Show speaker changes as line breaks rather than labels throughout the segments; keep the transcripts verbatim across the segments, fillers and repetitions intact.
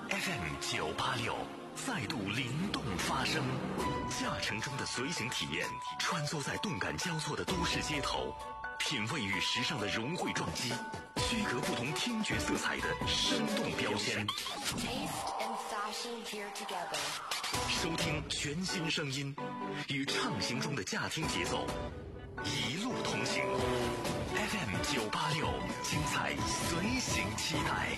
F M 九八六再度灵动发声，驾乘中的随行体验，穿梭在动感交错的都市街头，品味与时尚的融汇撞击，区隔不同听觉色彩的生动标签。收听全新声音，与畅行中的驾听节奏，一路同行。F M 九八六，精彩随行期待。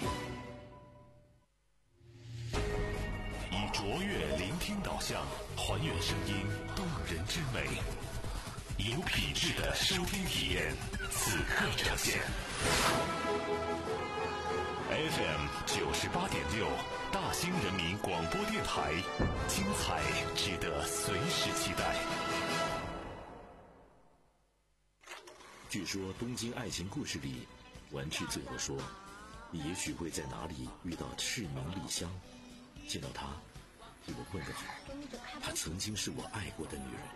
以卓越聆听导向，还原声音动人之美，有品质的收听体验，此刻呈现。F M 九十八点六，大兴人民广播电台，精彩值得随时期待。据说《东京爱情故事》里，丸治最后说：“你也许会在哪里遇到赤名莉香，见到她，给我问个好，她曾经是我爱过的女人。”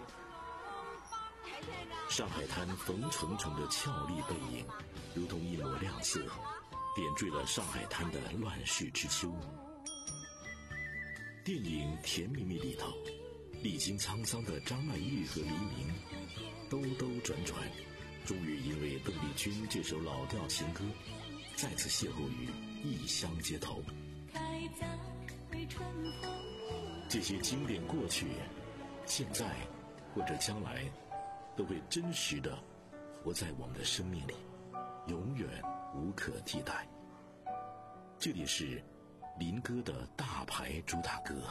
上海滩冯重重的俏丽背影，如同一抹亮色，点缀了上海滩的乱世之秋。电影《甜蜜蜜》里头，历经沧桑的张曼玉和黎明，兜兜转转，终于因为邓丽君这首老调情歌，再次邂逅于异乡街头。这些经典过去，现在或者将来，都会真实的活在我们的生命里，永远无可替代。这里是林哥的大牌主打歌，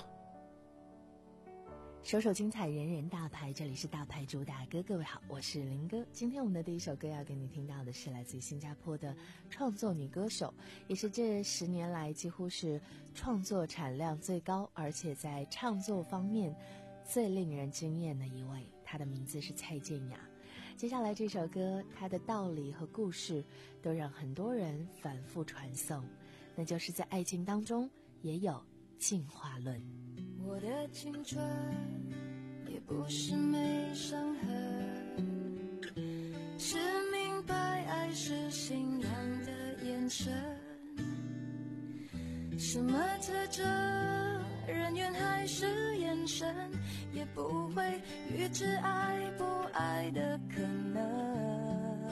首首精彩，人人大牌。这里是大牌主打歌，各位好，我是林哥。今天我们的第一首歌要给你听到的是来自于新加坡的创作女歌手，也是这十年来几乎是创作产量最高，而且在唱作方面最令人惊艳的一位。她的名字是蔡健雅。接下来这首歌，它的道理和故事都让很多人反复传颂，那就是在爱情当中也有进化论。
我的青春也不是没伤痕，是明白爱是信仰的眼神。什么特征，人缘还是眼神，也不会预知爱不爱的可能。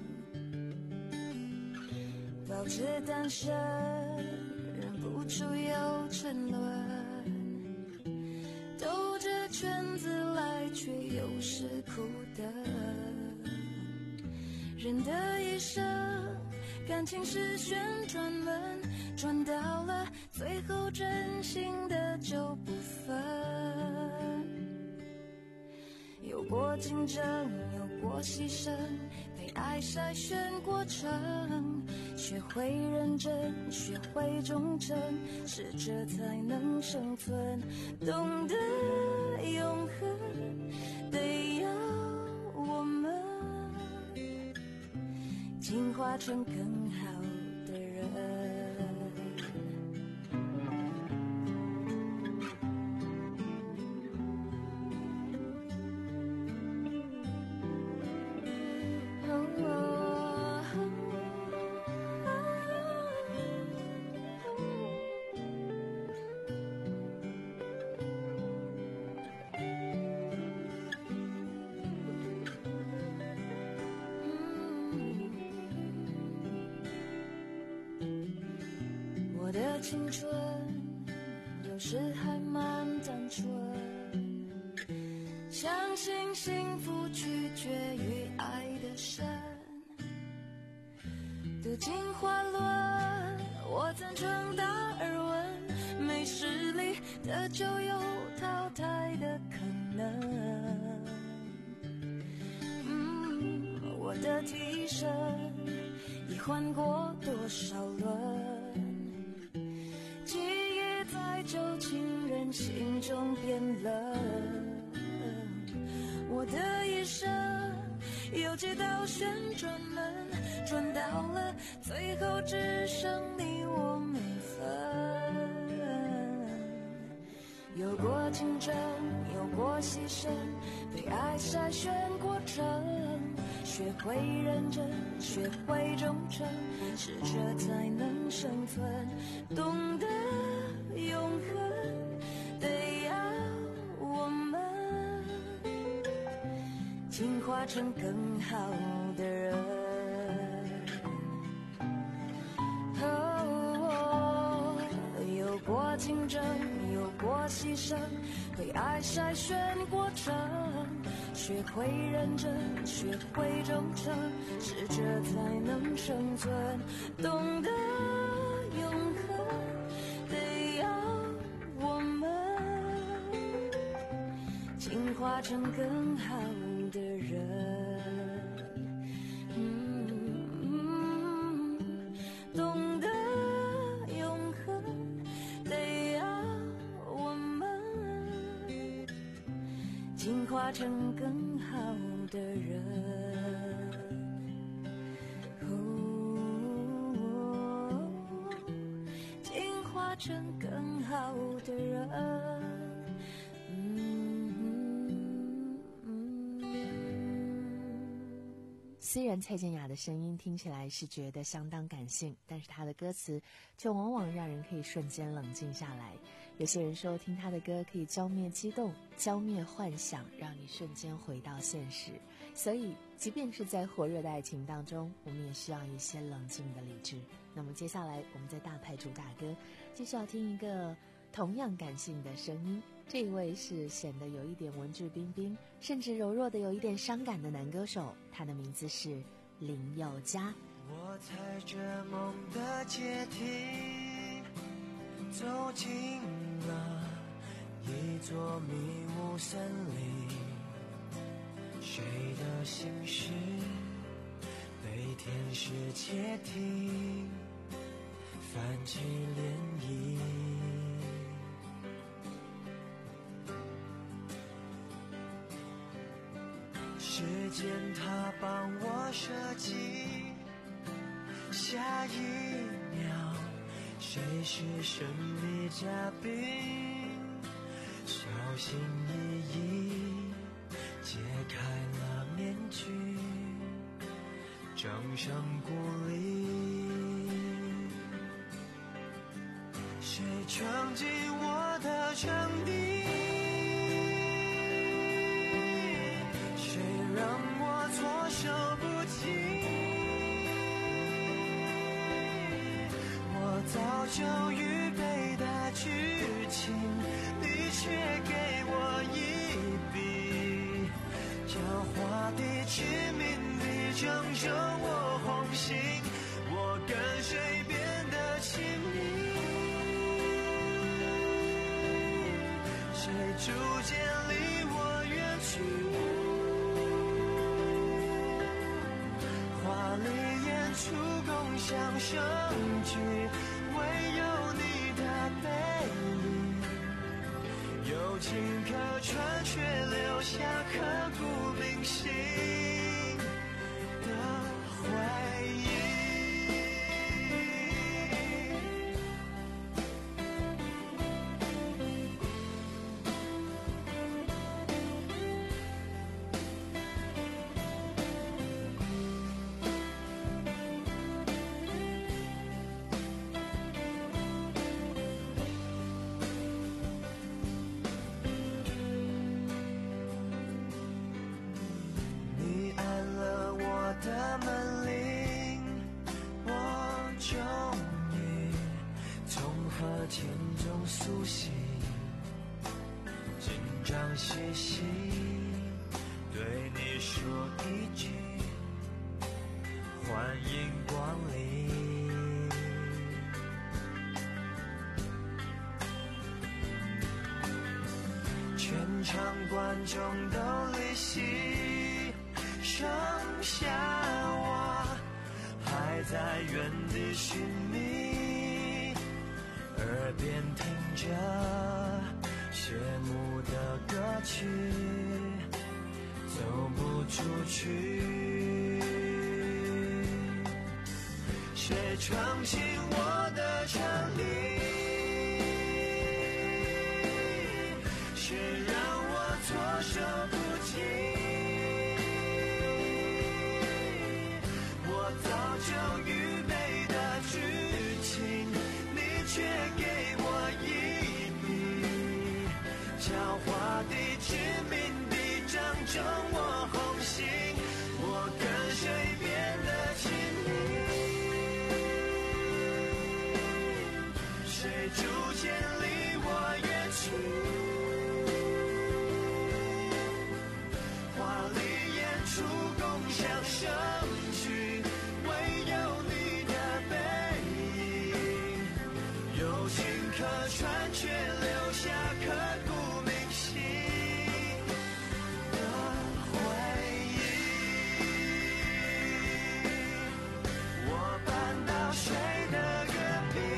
保持单身，忍不住有沉沦，兜着圈子来，却又是苦的。人的一生，感情是旋转门，转到了最后，真心的就不分。有过竞争，有过牺牲，被爱筛选过程，学会认真，学会忠诚，适者才能生存。懂得永恒，得要我们进化成更好的人。我的青春有时还蛮单纯，相信幸福取决于爱的深。读进化论，我赞成达尔文，没实力的就有淘汰的可能。嗯，我的替身已换过多少轮，旧情人心中变冷。我的一生有几道旋转门，转到了最后，只剩你我没分。有过竞争，有过牺牲，被爱筛选过程，学会认真，学会忠诚，适者才能生存。懂得化成更好的人。哦，有过竞争，有过牺牲，被爱筛选过程，学会认真，学会忠诚，适者才能生存。懂得永恒，得要我们进化成更好的人。懂得永恒，得要我们进化成更好的人。哦，进化成更好的人。
虽然蔡健雅的声音听起来是觉得相当感性，但是她的歌词却往往让人可以瞬间冷静下来。有些人说听她的歌可以浇灭激动，浇灭幻想，让你瞬间回到现实。所以即便是在火热的爱情当中，我们也需要一些冷静的理智。那么接下来我们在大牌主打歌继续要听一个同样感性的声音，这一位是显得有一点文质彬彬，甚至柔弱的有一点伤感的男歌手，他的名字是林宥嘉。
我踩着梦的阶梯，走进了一座迷雾森林，谁的心事被天使窃听，泛起涟漪。时间它帮我设计，下一秒谁是神秘嘉宾，小心翼翼揭开了面具，掌声鼓励，谁闯进我的场地，措手不及，我早就预备的剧情，你却给我一笔，狡猾地致命地正中我红心，我跟谁变得亲密，谁逐渐离我远去，出共享盛举，唯有你的背影，有情可传，却留下刻骨铭心的回忆。天中苏醒，紧张兮兮对你说一句欢迎光临，全场观众都离席，剩下我还在原地寻觅，耳边听着谢幕的歌曲，走不出去，谁闯进我的场地，谁让我措手不及，我早就预备的剧情，你却给我一笔，狡猾地致命地正中我红心， 谁逐渐离我远去？华丽演出共享盛举，唯有你的背影，有情可传，却留下刻骨铭心的回忆。我搬到谁的隔壁？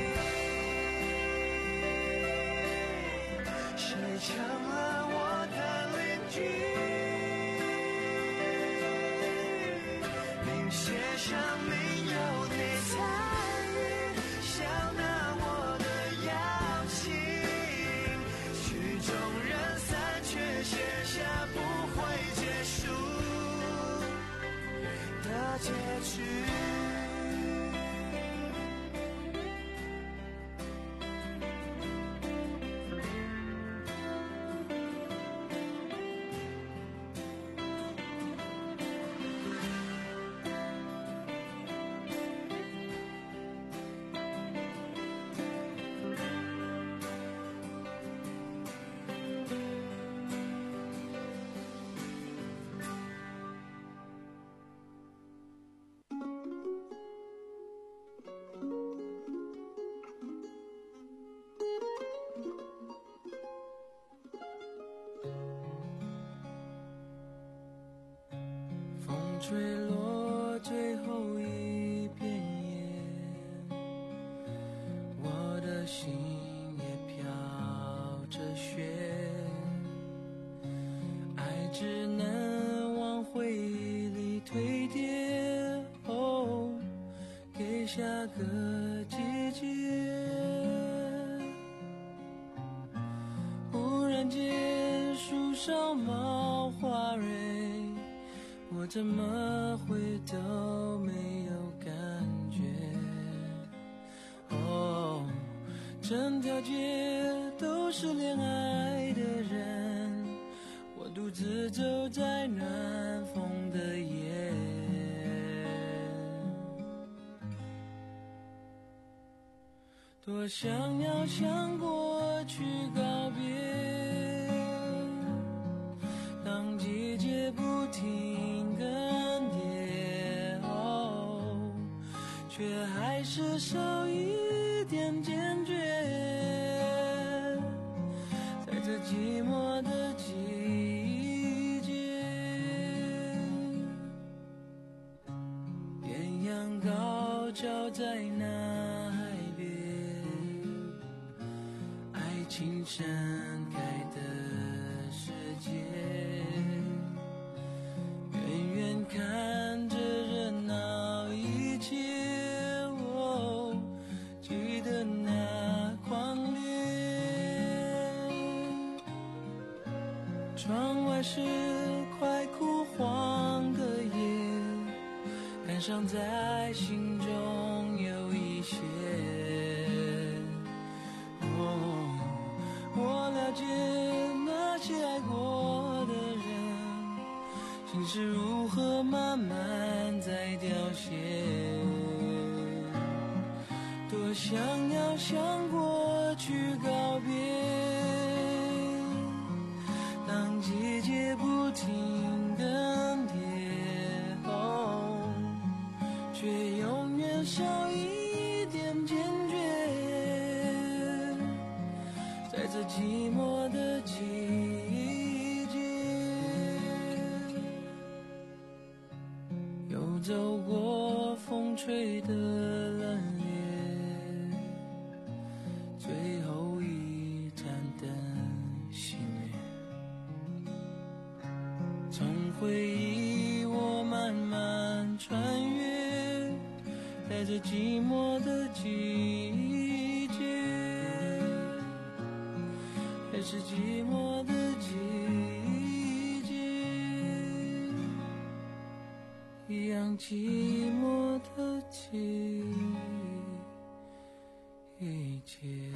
谁成了我的邻居？名写上名有你参与，笑纳我的邀请，曲终人散，却写下不会结束的结局。吹落最后一片叶，我的心也飘着雪，爱只能往回忆里堆叠，哦，给下个季节。忽然间树上冒花蕊，我怎么会都没有感觉？哦，整条街都是恋爱的人，我独自走在暖风的夜，多想要向过去告别，当季节不停更迭，哦，却还是少一点坚决，在这寂寞的季节，艳阳高照在那海边，爱情盛开的世界，远远看着热闹一切，哦，记得那狂烈。窗外是快枯黄的叶，感伤在心中有一些。哦，我了解那些爱过的人，心是如何慢慢在凋谢，多想要向过去告别，当季节不停更迭，哦，却永远少一点坚决，在这寂寞的季节，又走过风吹的冷冽，最后一盏灯熄灭，从回忆我慢慢穿越，在这寂寞的季节，还是寂寞的季节，一样寂寞的季节。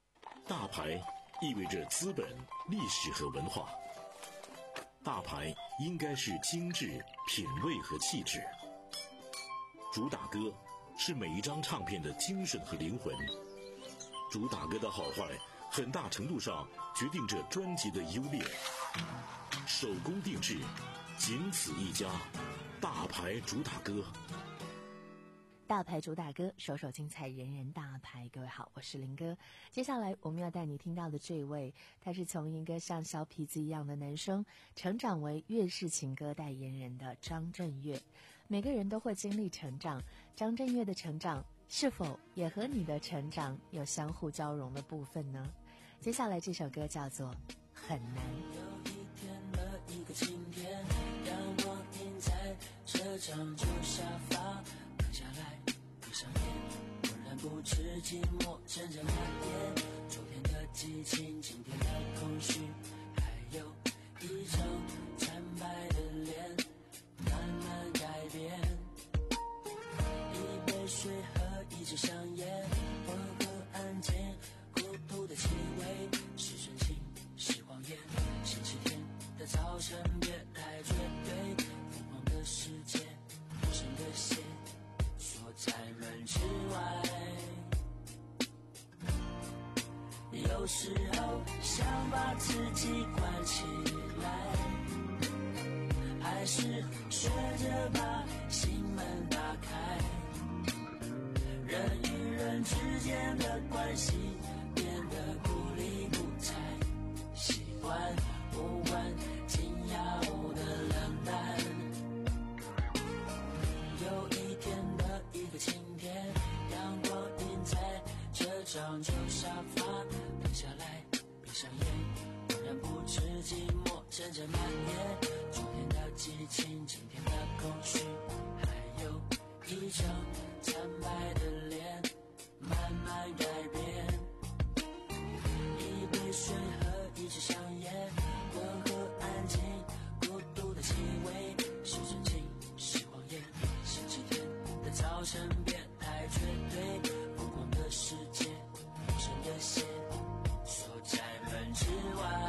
大牌意味着资本、历史和文化。大牌应该是精致、品味和气质。主打歌是每一张唱片的精神和灵魂。主打歌的好坏，很大程度上决定着专辑的优劣。手工定制，仅此一家，大牌主打歌。
大牌主打歌，首首精彩，人人大牌。各位好，我是林哥。接下来我们要带你听到的这位，他是从一个像小痞子一样的男生，成长为粤式情歌代言人的张震岳。每个人都会经历成长，张震岳的成长是否也和你的成长有相互交融的部分呢？接下来这首歌叫做《很难》。
有一天的一个晴天，阳光映在车场旧沙发，躺下来闭上眼，浑然不知寂寞正在蔓延。昨天的激情，今天的空虚，还有一张惨白的脸，慢慢改变。一杯水和一支香烟，温和安静，孤独的气味，是真情是谎言。星期天的早晨别太绝对，疯狂的世界，无声的血锁在门之外。有时候想把自己关起来，还是学着把心门打开。人与人之间的关系变得不理不睬，习惯无关紧要的冷淡。有一天的一个晴天，阳光映在这张旧沙发，停下来闭上眼，浑然不知寂寞正在蔓延。昨天的激情，今天的空虚，还有一张惨白的脸，慢慢改变。一杯水和一支香烟，温和安静，孤独的气味，是真情是谎言。星期天的早晨别太绝对，疯狂的世界，无声的血锁在门之外。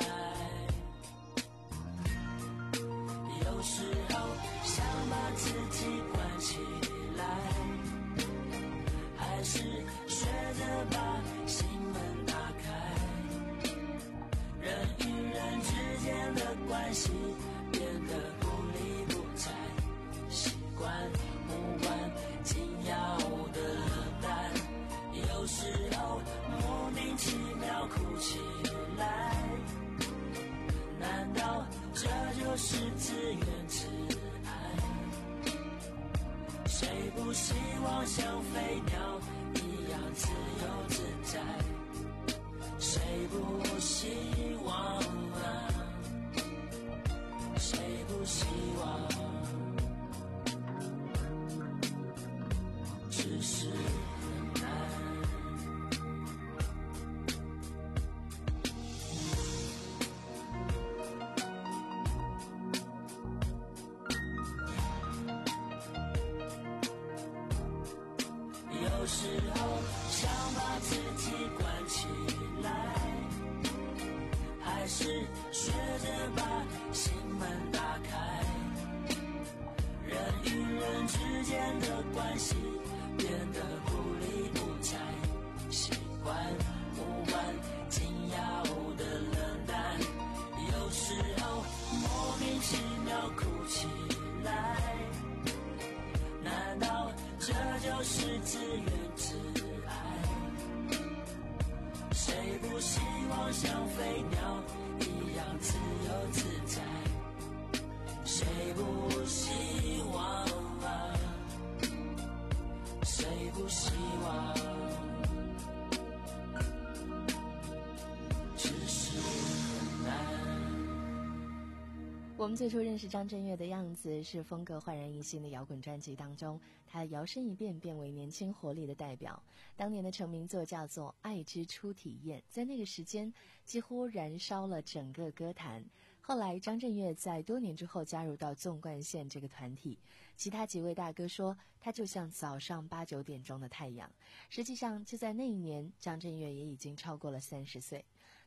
有时候想把自己关起来，还是学着把心门打开。人与人之间的关系变得不理不睬，习惯无关紧要的冷淡。有时候莫名其妙哭起来，难道这就是自怨自艾？谁不希望像飞鸟一样自由自在？谁不希望啊？谁不希望？只是很难。有时候想把自己关起来，还是学着把心门打开。人与人之间的关系变得不理不睬，习惯无关紧要的冷淡。有时候莫名其妙哭起来，难道这就是自怨自艾？谁不希望像飞鸟一样自由自在？谁不希望啊？谁不希望？只是很难。
我们最初认识张震岳的样子是风格焕然一新的摇滚专辑当中，他摇身一变变为年轻活力的代表。当年的成名作叫做《爱之初体验》，在那个时间几乎燃烧了整个歌坛。后来张震岳在多年之后加入到纵贯线这个团体，其他几位大哥说他就像早上八九点钟的太阳。实际上就在那一年，张震岳也已经超过了三十岁。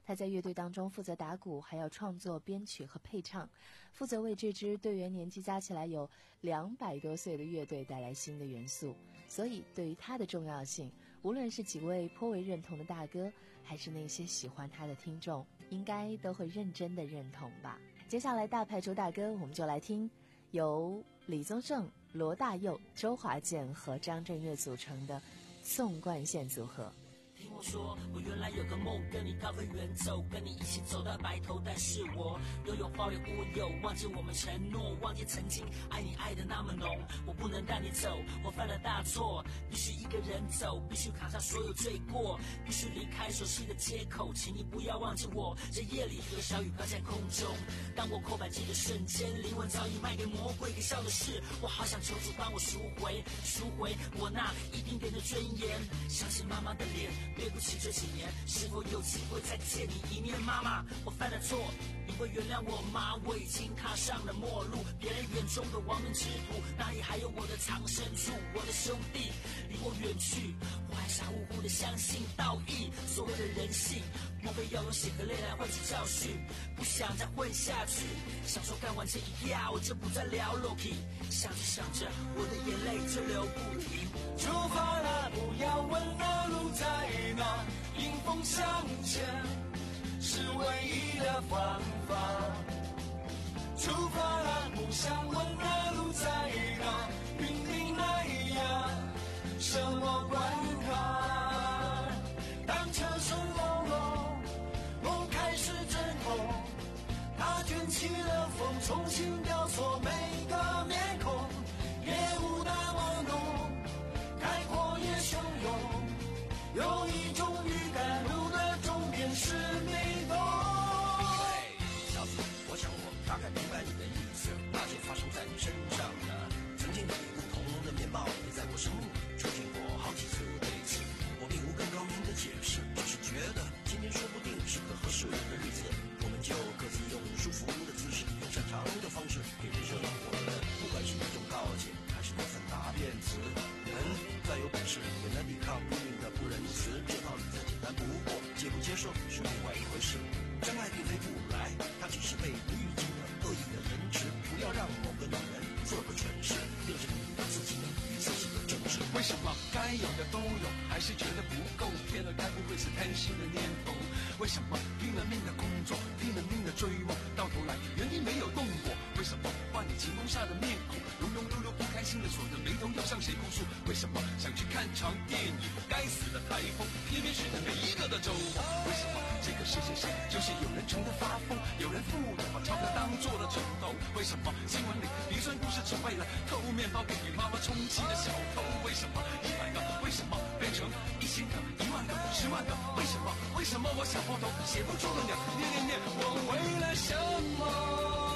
他在乐队当中负责打鼓，还要创作编曲和配唱，负责为这支队员年纪加起来有两百多岁的乐队带来新的元素。所以对于他的重要性，无论是几位颇为认同的大哥，还是那些喜欢他的听众，应该都会认真的认同吧。接下来大牌主打歌，我们就来听由李宗盛、罗大佑、周华健和张震岳组成的宋冠宪组合。
听我说，我原来有个梦，跟你高飞远走，跟你一起走到白头。但是我拥有花有乌有，忘记我们承诺，忘记曾经爱你爱的那么浓。我不能带你走，我犯了大错，必须一个人走，必须扛下所有罪过，必须离开熟悉的街口。请你不要忘记我，这夜里有小雨飘在空中。当我扣扳机的瞬间，灵魂早已卖给魔鬼。可笑的是，我好想求主帮我赎回，赎回我那一丁点的尊严。相信妈妈的脸。对不起，这几年是否有机会再见你一面？妈妈，我犯了错，你会原谅我吗？我已经踏上了末路，别人眼中的亡命之徒，哪里还有我的藏身处？我的兄弟离我远去，我还傻乎乎的相信道义，所谓的人性，莫非要用血和泪来换取教训？不想再混下去，想说干完这一票我就不再聊 Loki， 想着想着我的眼泪就流不停。
出发了，不要问那路在哪，迎风向前是唯一的方法。出发了，不想问那路在哪，云顶那样什么关卡。当车声隆隆，梦开始阵痛，它卷起了风，重新雕塑每个面孔。夜雾那么浓，开阔也汹涌，有一种预感，路的终点是迷宫。
嘿，小子，我想我大概明白你的意思，那就发生在你身上的。曾经有不同的面貌，也在我生命里出现过好几次类似。我并无更高明的解释，只是觉得今天说不定是个合适的日子，我们就各自用舒服的姿势，用擅长的方式给人生我们，不管是一种告诫，还是一份答辩词。人再有本事，也难抵抗命运的不仁慈，这道理再简单不过，接不接受是另外一回事。真爱并非不来，它只是被无预警的恶意的延迟。不要让某个女人做个蠢事，这是你自己与自己的争执。
为什么该有的都有，还是觉得不够？天哪，该不会是贪心的念头？为什么拼了命的工作，拼了命的追梦，到头来原地没有动过？为什么换你晴空下的面孔，庸庸碌碌不开心的锁着眉头，要向谁哭诉？为什么想去看场电影，该死的台风偏偏是每一个的周末？为什么这个世界上就是有人穷得发疯，有人富得把钞票当做了枕头？为什么新闻里鼻酸故事只为了偷面包给妈妈充气的小偷？为什么一百个为什么变成一千个、一万个、十万个？为什么？为什么我想破头写不出个鸟？念念念，我为了什么？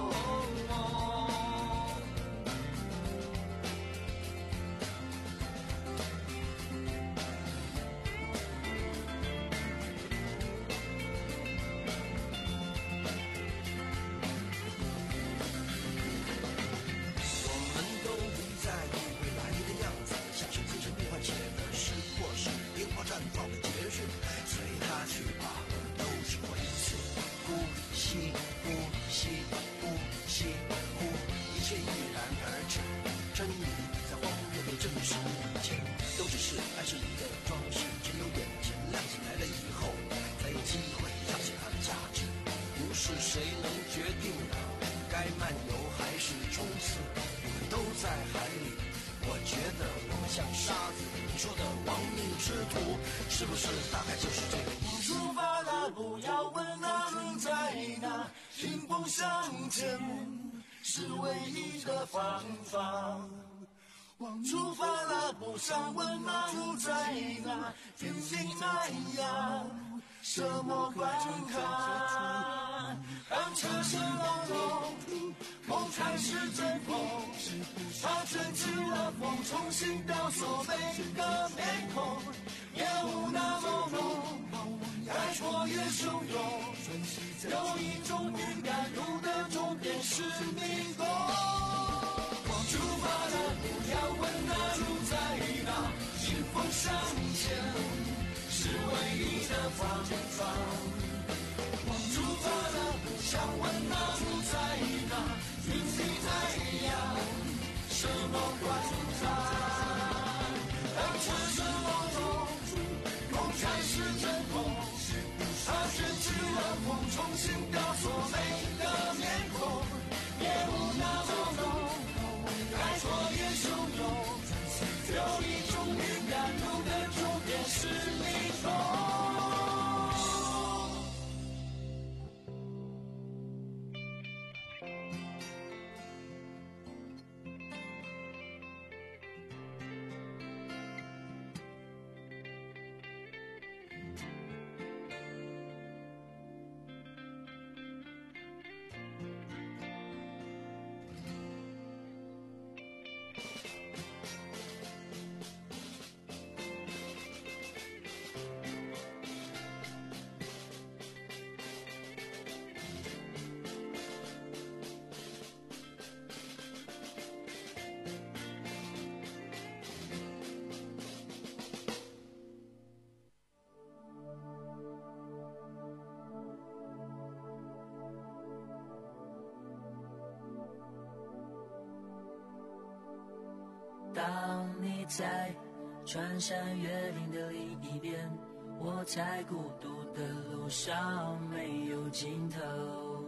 是不是大概就是这个意思？
出发了，不要问那路在哪，迎风向前是唯一的方法。出发了，不想问那路在哪，天心那样什么关卡？当车声隆隆，梦开始阵痛，它卷起了风，重新雕塑每个面孔。夜雾那么浓，开阔也汹涌，有一种预感，路的终点是迷宫。出发了，不要问那路在哪，迎风向前是唯一的方法。
当你在穿山越岭的另一边，我在孤独的路上没有尽头。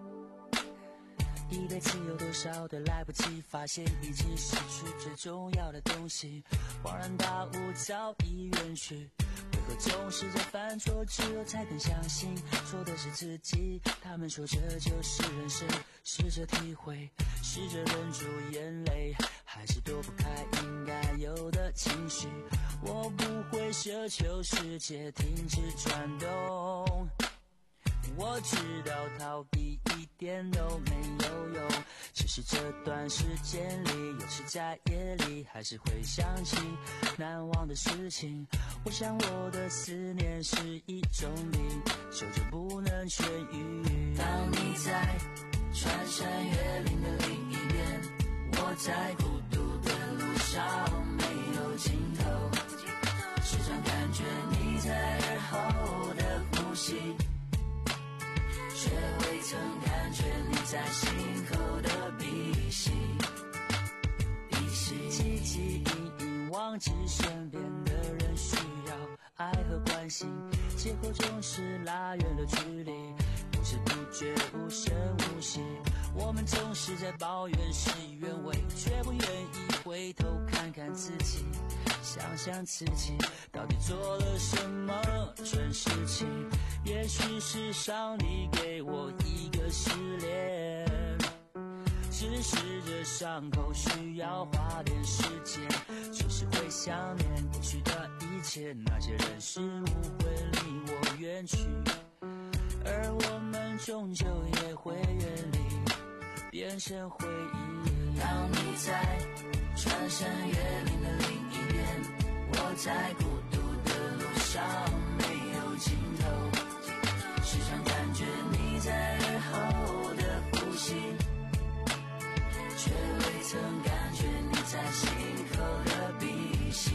一辈子有多少的来不及发现，已经失去最重要的东西，恍然大悟早已远去。为何总是在犯错之后才更相信错的是自己？他们说这就是人生，试着体会，试着忍住眼泪，还是躲不开应该有的情绪。我不会奢求世界停止转动，我知道逃避一点都没有用，只是这段时间里，有时在夜里还是会想起难忘的事情。我想我的思念是一种病，久久不能痊愈。当你在穿山越岭的另一边，我在孤独的路上没有尽头，时常感觉你在耳后的呼吸，却未曾感觉你在心口的鼻息。鼻息汲汲营营，忘记身边的人需要爱和关心，结果总是拉远了距离，不知不觉无声无息。我们总是在抱怨事与愿违，却不愿意回头看看自己，想想自己到底做了什么蠢事情。也许是上帝给我一个失恋，只是这伤口需要花点时间，就是会想念过去的一切，那些人事物会离我远去，而我们终究也会远离，变成回忆。当你在穿山越岭的另一边，我在孤独的路上没有尽头，时常感觉你在耳后的呼吸，却未曾感觉你在心口的鼻息。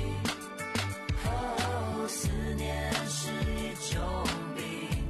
哦，思念是一种病，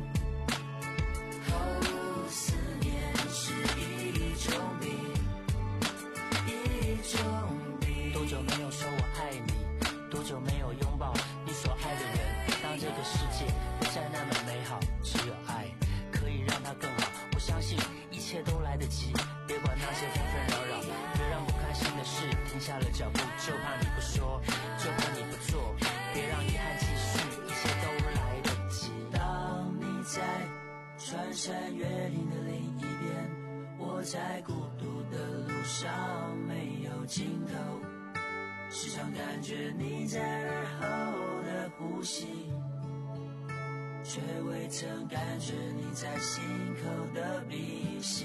哦，思念是一种病，一种病。多久没有说我爱你？多久没有拥抱你所爱的人？当这个世界不再那么美好，只有爱可以让它更好。我相信一切都来得及，别管那些纷纷扰扰，别让不开心的事停下了脚步，就怕你不说，就怕你不做，别让遗憾继续，一切都来得及。当你在穿山越岭的另一边，我在孤独的路上没有尽头，时常感觉你在耳后的呼吸，却未曾感觉你在心口的鼻息。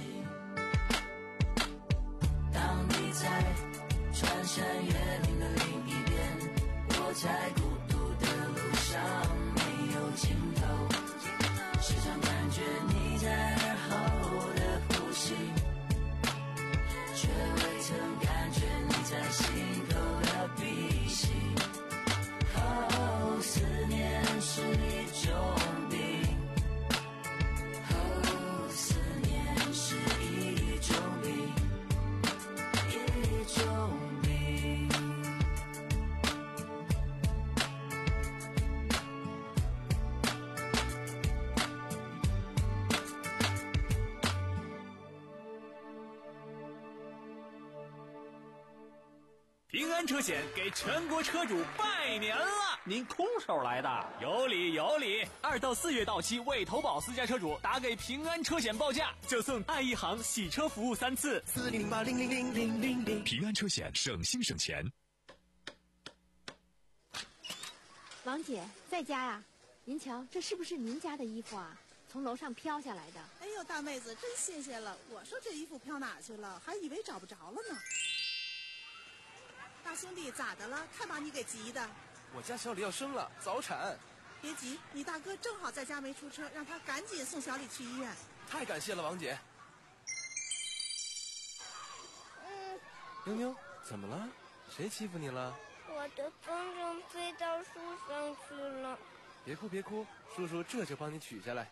当你在穿山越岭的另一边，我在孤独的路上没有尽头，时常感觉你在耳后的呼吸，却未曾感觉你在心口的鼻息。哦，思念是一种病，哦，思念是一种病，一种病。
平安车险给全国车主拜年了！您空手来的？有理有理！二到四月到期未投保私家车主，打给平安车险报价，就送爱一行洗车服务三次。
四零零八零零零零零零。
平安车险，省心省钱。
王姐在家呀？您瞧，这是不是您家的衣服啊？从楼上飘下来的。
哎呦，大妹子真新鲜了！我说这衣服飘哪去了，还以为找不着了呢。 兄弟咋的了？太把你给急的。
我家小李要生了，早产。
别急，你大哥正好在家没出车，让他赶紧送小李去医院。
太感谢了，王姐。
嗯，
妞妞，怎么了？谁欺负你了？
我的风筝飞到树上去了。
别哭别哭，叔叔这就帮你取下来。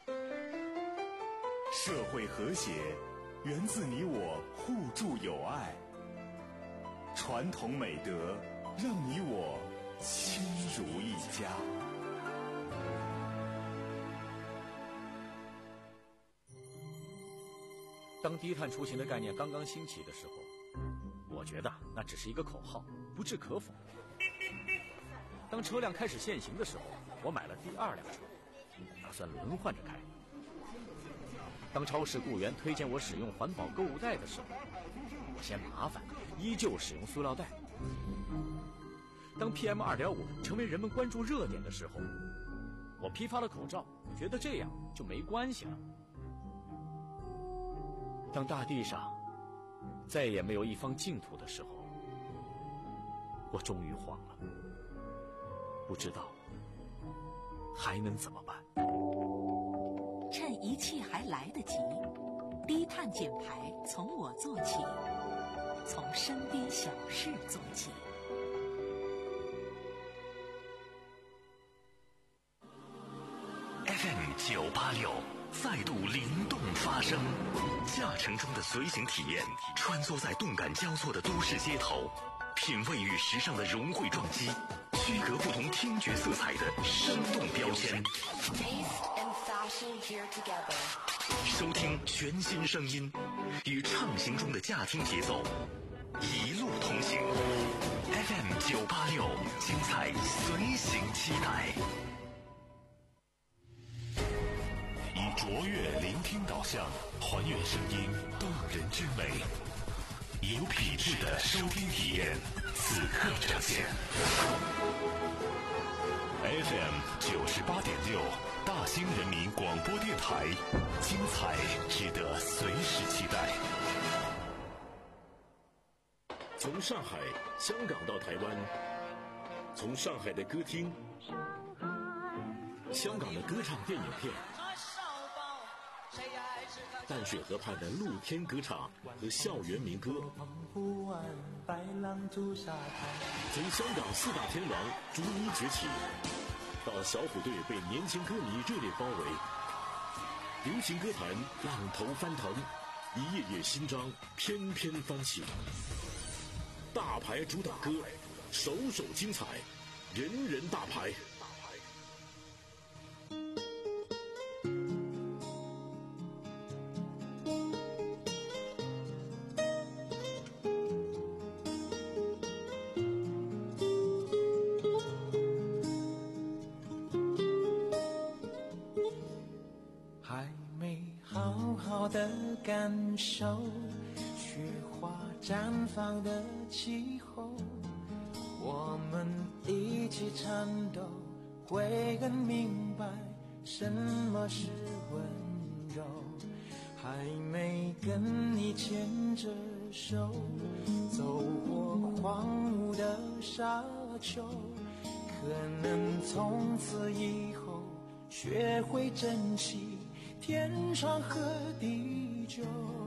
社会和谐源自你我互助友爱，传统美德让你我亲如一家。
当低碳出行的概念刚刚兴起的时候，我觉得那只是一个口号，不置可否。当车辆开始限行的时候，我买了第二辆车，打算轮换着开。当超市雇员推荐我使用环保购物袋的时候，我嫌麻烦，依旧使用塑料袋。当 P M 二点五 成为人们关注热点的时候，我批发了口罩，觉得这样就没关系了。当大地上再也没有一方净土的时候，我终于慌了，不知道还能怎么办。
趁一切还来得及，低碳减排从我做起，从身边小事做起。
F M 九八六再度灵动发声，驾乘中的随行体验，穿梭在动感交错的都市街头，品味与时尚的融汇撞击，区隔不同听觉色彩的生动标签。收听全新声音，与畅行中的驾听节奏，一路同行。F M 九八六，精彩随行期待。以卓越聆听导向，还原声音动人之美，有品质的收听体验，此刻呈现。F M 九十八点六，大兴人民广播电台，精彩值得随时期待。
从上海、香港到台湾，从上海的歌厅、香港的歌唱电影片，淡水河畔的露天歌唱和校园民歌，从香港四大天王逐一崛起，到小虎队被年轻歌迷热烈包围，流行歌坛浪头翻腾，一页页新章翩翩翻起。大牌主打歌，首首精彩，人人大牌。
还没好好的感受雪花绽放的气候，我们一起颤抖，会更明白什么是温柔。还没跟你牵着手走过荒芜的沙丘，可能从此以后学会珍惜天长和地久。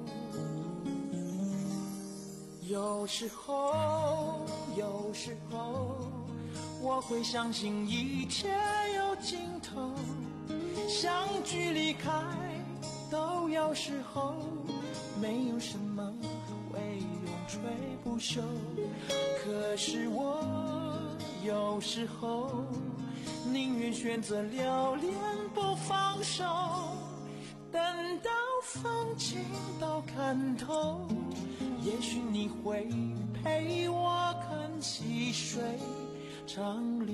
有时候，有时候，我会相信一切有尽头，相聚离开都有时候，没有什么会永垂不朽。可是我有时候宁愿选择留恋不放手，等到风景都看透，也许你会陪我看细水长流。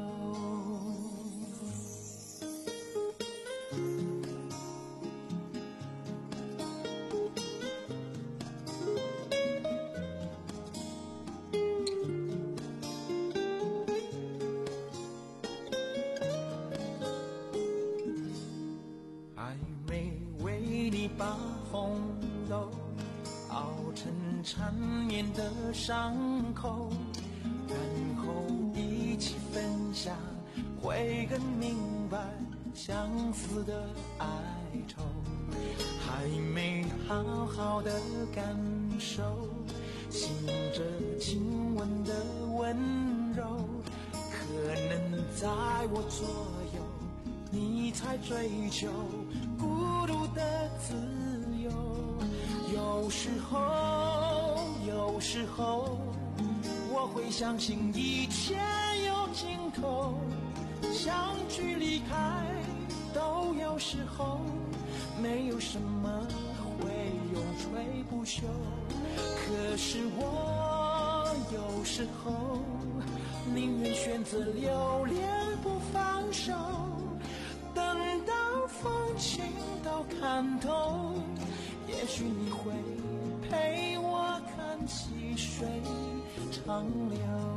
还没为你把红豆熬成缠绵的伤口， 然后一起分享，会更明白相思的哀愁。还没好好的感受醒着亲吻的温柔，可能在我左右你才追求孤独的自由。有时候有时候我会相信一切有尽头，相聚离开都有时候，没有什么会永垂不朽。可是我有时候宁愿选择留恋不放手，等到风景都看透，也许你会陪我看细水长流。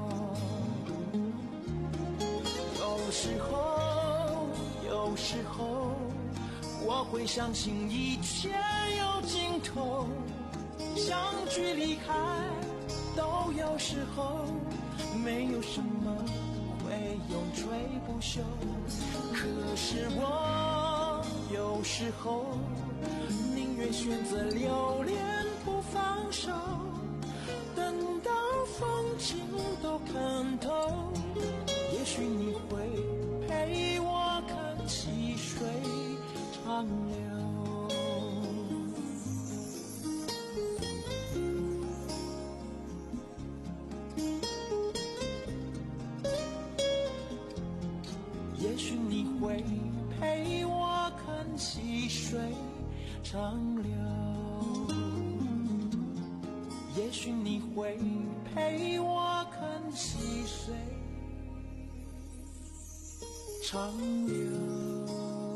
有时候有时候我会相信一切有尽头，相聚离开都有时候，没有什么会永垂不朽。可是我有时候宁愿选择留恋不放手，等到风景都看透，也许你会陪我看细水长流。也许你会陪我看细水长流，也许你会陪我看细水长流。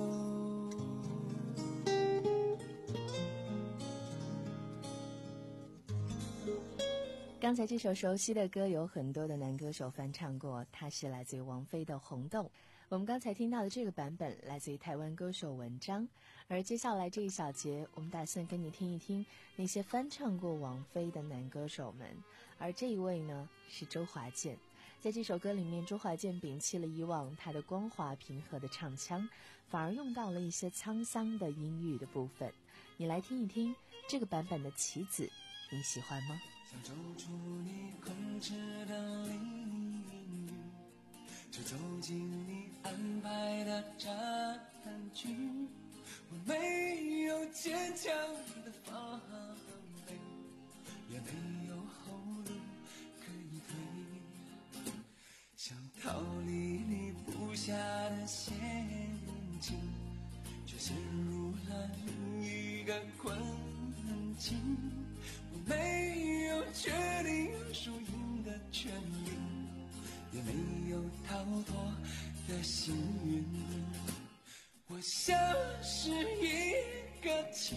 刚才这首熟悉的歌有很多的男歌手翻唱过，它是来自于王菲的《红豆》。我们刚才听到的这个版本来自于台湾歌手文章，而接下来这一小节我们打算跟你听一听那些翻唱过王菲的男歌手们，而这一位呢是周华健。在这首歌里面，周华健摒弃了以往他的光滑平和的唱腔，反而用到了一些沧桑的音域的部分。你来听一听这个版本的《棋子》，你喜欢吗？
想走出你控制的领域，就走进你安排的战局。我没有坚强的防备，也没有后路可以退，想逃离你布下的陷阱，却陷入了另一个困境。我没有决定输赢的权利，也没有逃脱的幸运。我像是一个棋，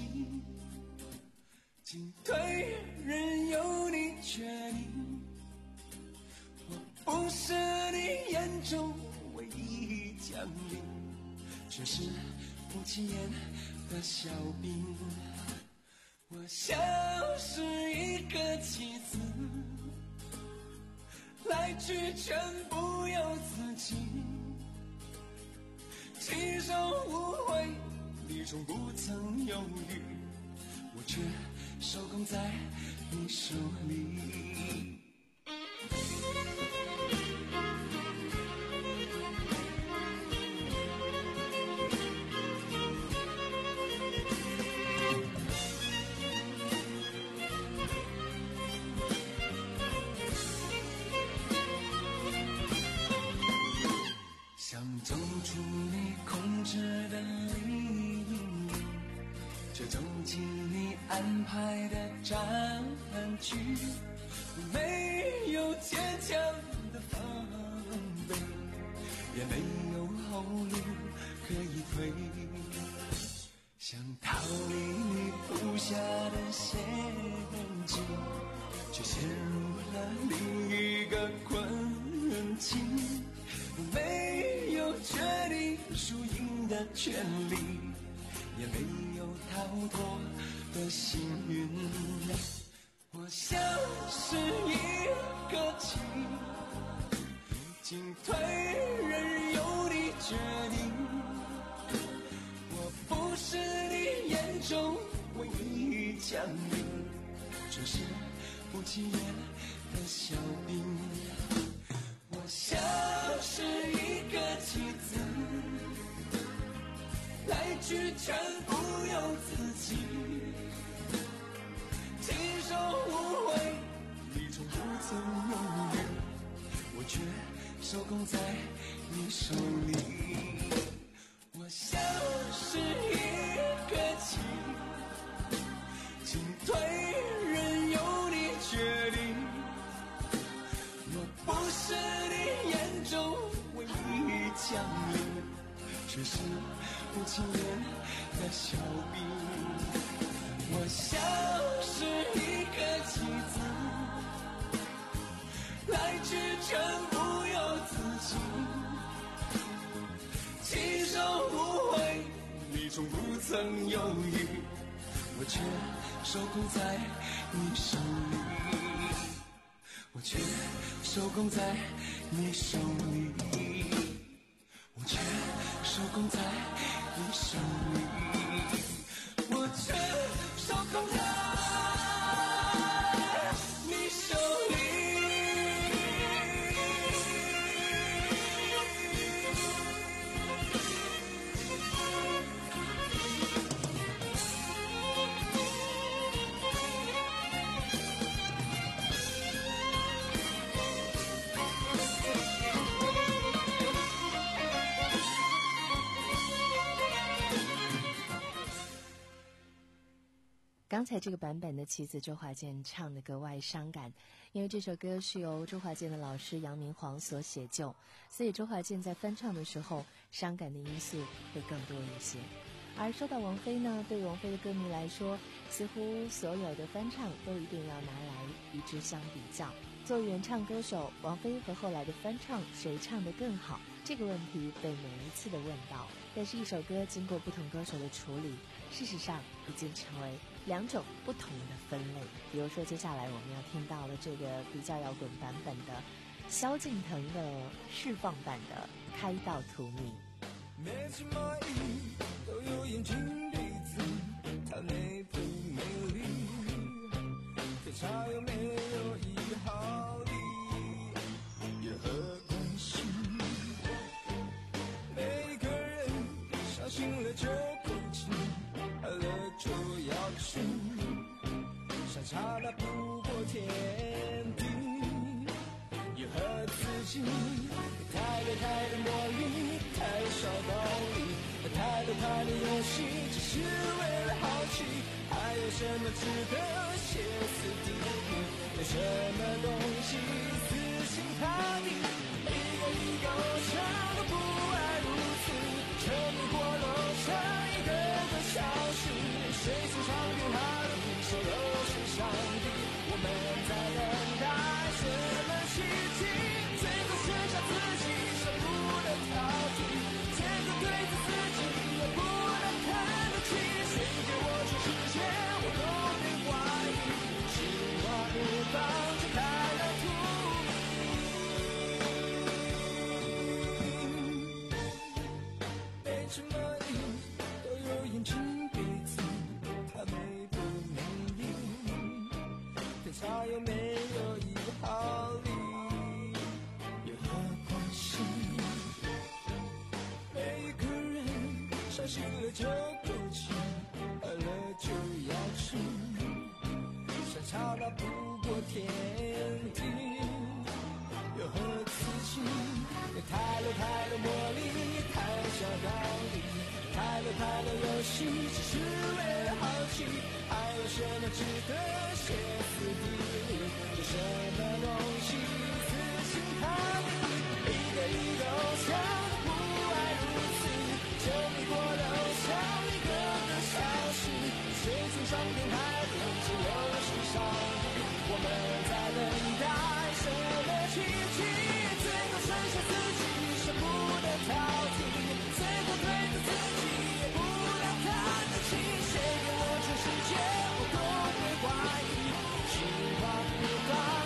进退任由你决定。我不是你眼中唯一将领，只是不起眼的小兵。我像是一个棋子，来去全不由自己，棋手无悔，你从不曾犹豫，我却手工在你手里。走出你控制的领域，就走进你安排的战局。没有坚强的防备，也没有后路可以退，想逃离你布下的陷阱，却陷入了另一个困境。没有决定输赢的权利，也没有逃脱的幸运。我像是一个棋， 降临，这是不起眼的小兵。我像是一个棋子，来去全不由自己，亲手无悔，你从不曾犹豫，我却手工在你手里。我像是一个棋，进退任由你决定，我不是你眼中唯一将领，只是不起眼的小兵。我像是一个棋子，来去全不由自己，亲手无悔，你从不曾犹豫，我却手工在你手里，我却手工在你手里，我却手工在你手里，我却手工在你手里。
刚才这个版本的棋子周华健唱得格外伤感，因为这首歌是由周华健的老师杨明煌所写就，所以周华健在翻唱的时候伤感的因素会更多一些。而说到王菲呢，对王菲的歌迷来说，似乎所有的翻唱都一定要拿来与之相比较。作为原唱歌手，王菲和后来的翻唱谁唱得更好，这个问题被每一次的问到，但是一首歌经过不同歌手的处理，事实上已经成为两种不同的分类。比如说接下来我们要听到的这个比较摇滚版本的萧敬腾的释放版的《开到荼蘼》。
每只蚂蚁都有眼睛鼻子，它美不美丽？非常有没有一毫厘，也何关系？每个人相信了就哭泣，爱了就要吃，相差那不过天地，也和自己太多太多魔力，太少道理，太多太多游戏，只是为了好奇。还有什么值得歇斯底里？有什么东西死心塌地？一个一个偶像都不爱如此，沉迷过楼上一个个消失，谁从上天下地，谁又是上帝？我们在等待什么奇迹？最后剩下自己舍不得逃避，最后对着自己也不能看得起，谁给我全世界我都没怀疑，希望不放就开了荼蘼。每只蚂蚁都有眼睛鼻子，它美不美丽？天差有没有一毫厘，有何关系？每一个人相信了就够气，爱了就要吃，相差那不过天地，有何刺激？有太多太多魔力，太少道理，太多太多游戏，只是为了好奇。还有什么值得歇斯底里？有什么东西死心塌地？一个一个偶像不爱如此，沉迷过的偶像一个个消失，谁从上天台地，谁又是上帝？我们在等待什么奇迹？最后剩下自己舍不得逃避，最后对着自己也不能看得起，谁给我全世界我都会怀疑，希望不放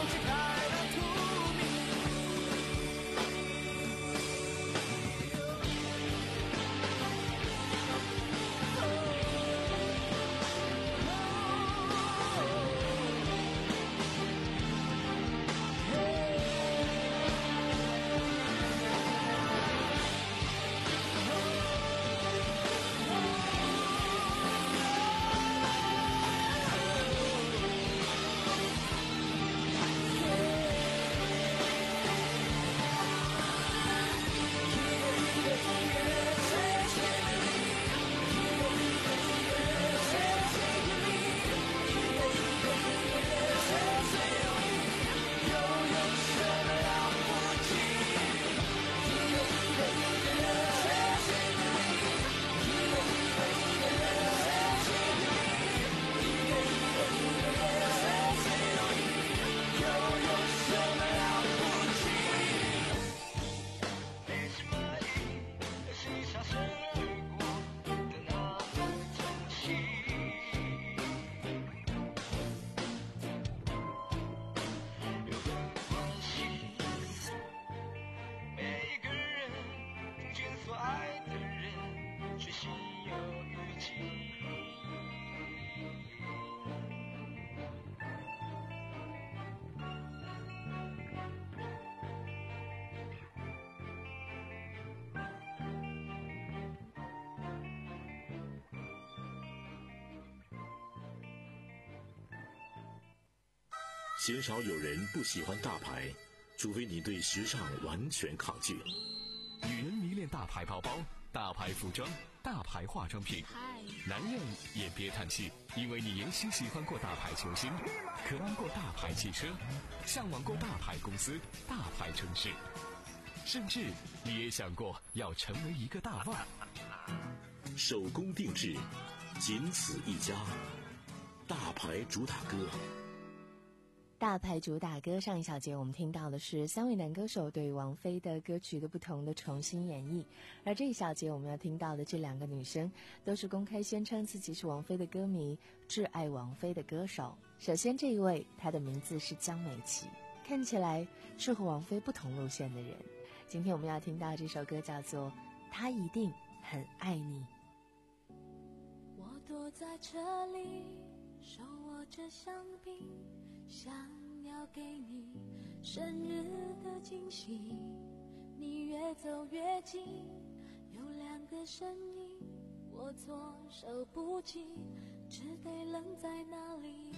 鲜少有人不喜欢大牌，除非你对时尚完全抗拒。
女人迷恋大牌包包、大牌服装、大牌化妆品，男人也别叹气，因为你也许喜欢过大牌球星，渴望过大牌汽车，向往过大牌公司、大牌城市，甚至你也想过要成为一个大腕。
手工定制，仅此一家，大牌主打歌。
大牌主打歌上一小节我们听到的是三位男歌手对王菲的歌曲的不同的重新演绎，而这一小节我们要听到的这两个女生都是公开宣称自己是王菲的歌迷，挚爱王菲的歌手。首先这一位，她的名字是江美琪，看起来是和王菲不同路线的人。今天我们要听到这首歌叫做她一定很爱你。
我躲在这里手握着香槟，想要给你生日的惊喜，你越走越近，有两个身影，我措手不及，只得愣在那里。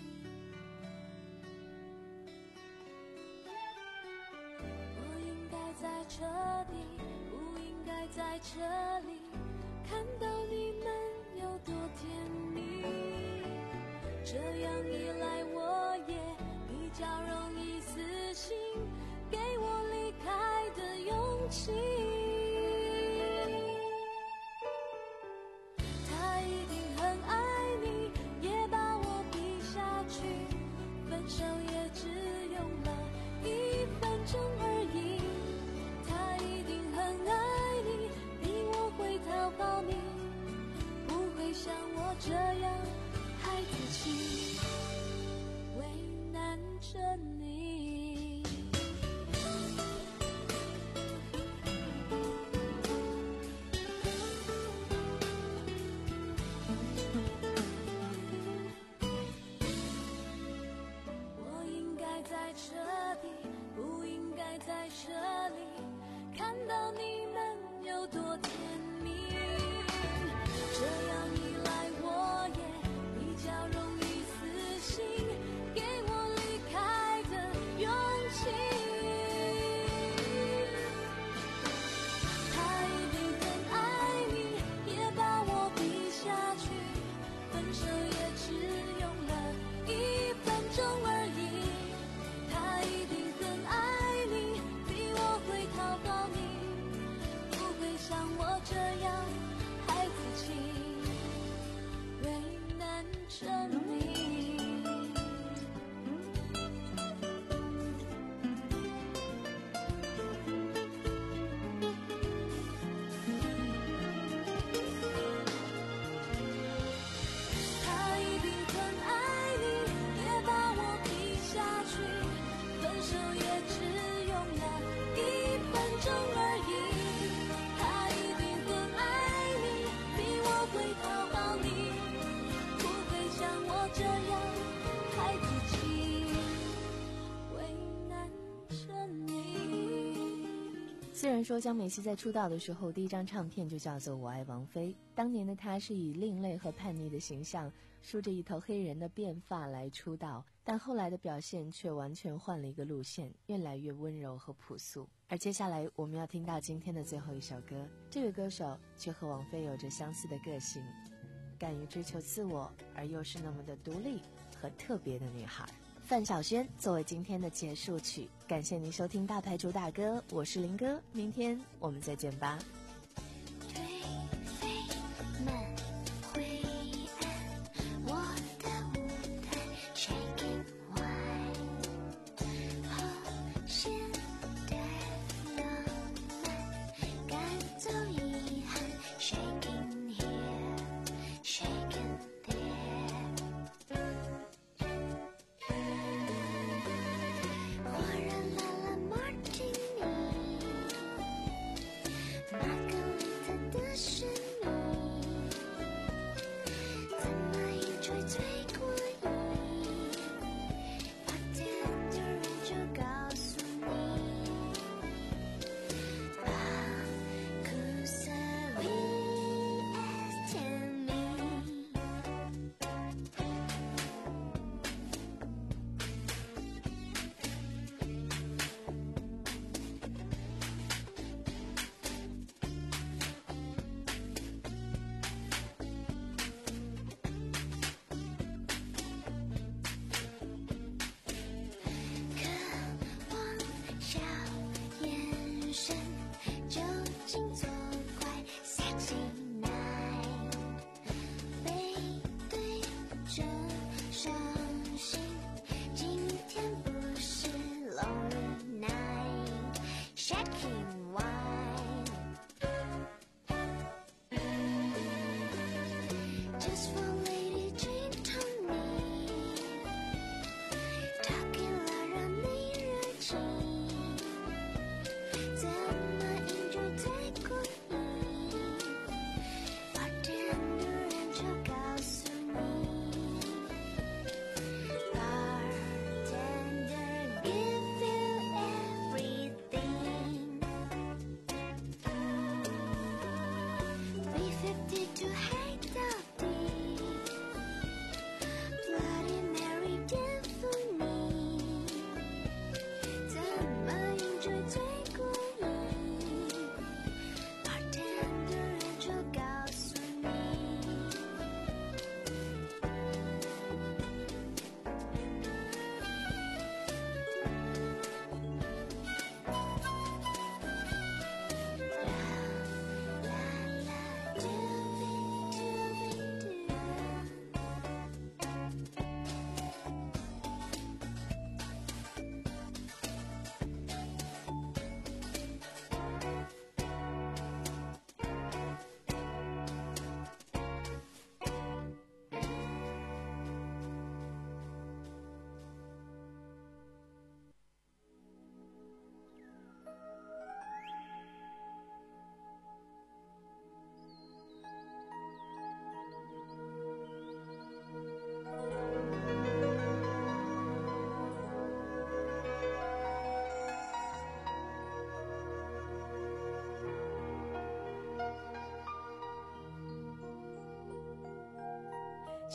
我应该在这里，不应该在这里，看到你们有多甜蜜，这样一来我也比较容易死心，给我离开的勇气。他一定很爱你，也把我比下去，分手也只用了一分钟而已。他一定很爱你，比我会讨好你，不会像我这样孩子气，为难着你。我应该在这里，不应该在这里，看到你们有多甜蜜，这样一来我也比较容易死心，给我离开的勇气。他一定很爱你，也把我比下去，分手也只用了一分钟而已。他一定很爱你，比我会讨好你，不会像我这样孩子气，为难着你。他一定很爱你，也把我比下去，分手也只用了一分钟而已。他一定很爱你，比我会讨好你，不会像我这样孩子气，为难着你。
虽然说江美琪在出道的时候第一张唱片就叫做《我爱王菲》，当年的她是以另类和叛逆的形象，梳着一头黑人的辫发来出道，但后来的表现却完全换了一个路线，越来越温柔和朴素。而接下来我们要听到今天的最后一首歌，这位歌手却和王菲有着相似的个性，敢于追求自我，而又是那么的独立和特别的女孩。范晓萱作为今天的结束曲，感谢您收听大牌主打歌，我是林哥，明天我们再见吧。
马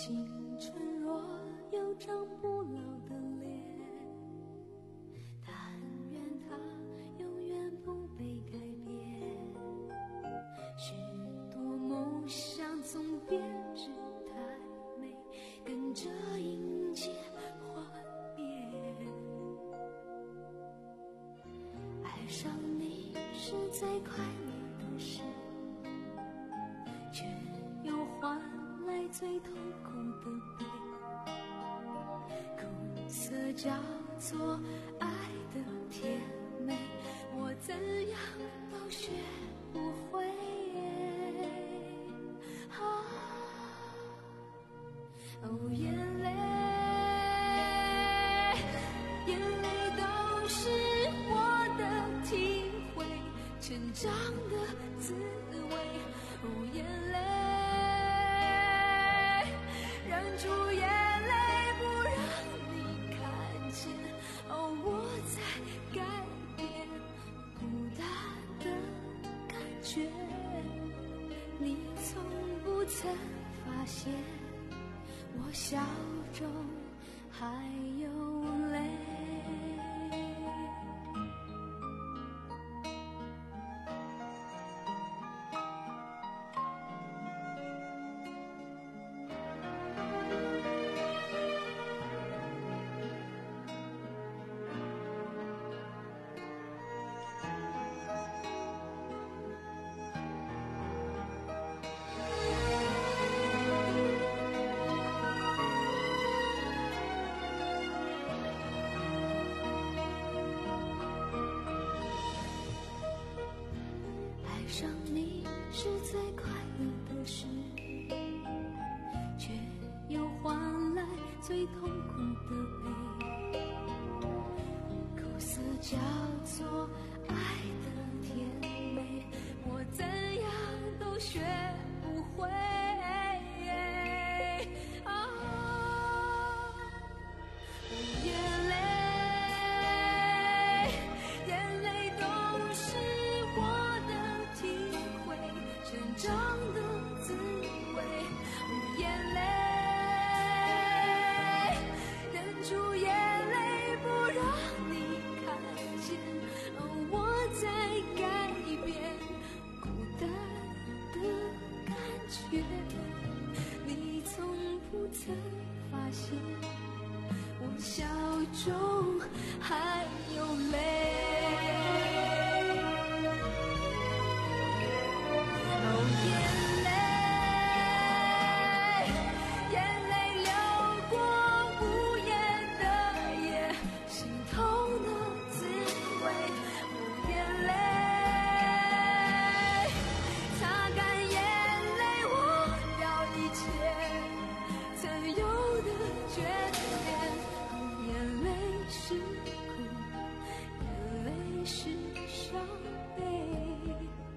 青春若有张不老的脸，但愿它永远不被改变。许多梦想总编织太美，跟着迎接幻灭。爱上你是最快乐的事，却又换来最痛苦的悲。苦涩叫做爱的甜美，我怎样都学不会。啊，哦，眼泪，眼泪都是我的体会，成长的滋味。哦，眼泪，忍住眼泪不让你看见。哦，我在改变孤单的感觉，你从不曾发现我笑中还有泪。爱上你是最快乐的事，却又换来最痛苦的悲。苦涩叫做爱的甜美，我怎样都学不会。啊，眼泪，眼泪都是我的体会，成长的滋味。眼泪，忍住眼泪不让你看见。哦，我在改变孤单的感觉，你从不曾发现我笑中还有泪。哦，眼泪，眼泪流过无言的夜，心痛的滋味。哦，眼泪，擦干眼泪，我要一切曾有的眷恋。哦，眼泪是苦，眼泪是伤悲。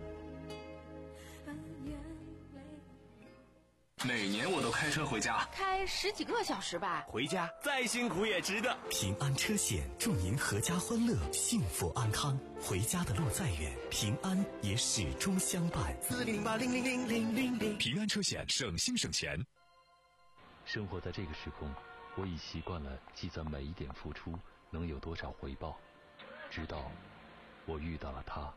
每年我都开车回家，
开十几个小时吧。
回家再辛苦也值得。
平安车险祝您阖家欢乐，幸福安康。回家的路再远，平安也始终相伴。
四零八零零零零零零，
平安车险，省心省钱。
生活在这个时空，我已习惯了计算每一点付出能有多少回报，直到我遇到了他。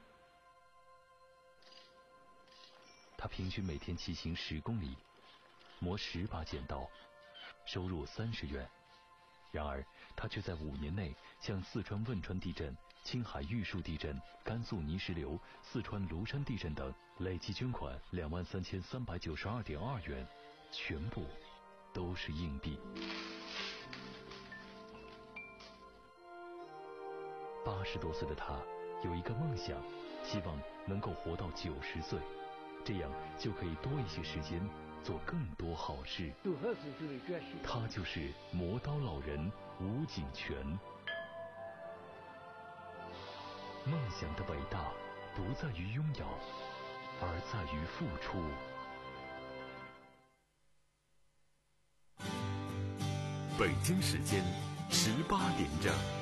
他平均每天骑行十公里，磨十把剪刀，收入三十元。然而，他却在五年内向四川汶川地震、青海玉树地震、甘肃泥石流、四川庐山地震等累计捐款两万三千三百九十二点二元，全部都是硬币。八十多岁的他有一个梦想，希望能够活到九十岁，这样就可以多一些时间做更多好事。他就是磨刀老人吴景全。梦想的伟大不在于拥有，而在于付出。
北京时间十八点整。